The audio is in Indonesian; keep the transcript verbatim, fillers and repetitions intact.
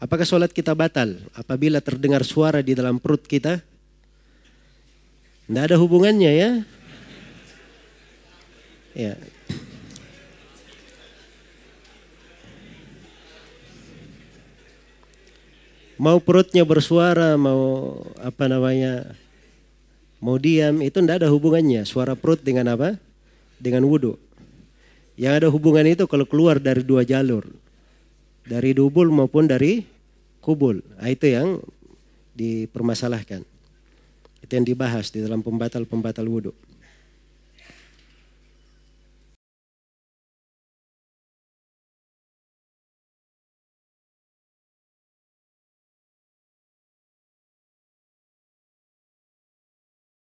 Apakah sholat kita batal apabila terdengar suara di dalam perut kita? Tidak ada hubungannya ya. Ya. Mau perutnya bersuara, mau apa namanya, mau diam, itu tidak ada hubungannya. Suara perut dengan apa? Dengan wudhu. Yang ada hubungan itu kalau keluar dari dua jalur. Dari dubul maupun dari kubul. Nah, itu yang dipermasalahkan. Itu yang dibahas di dalam pembatal-pembatal wudhu.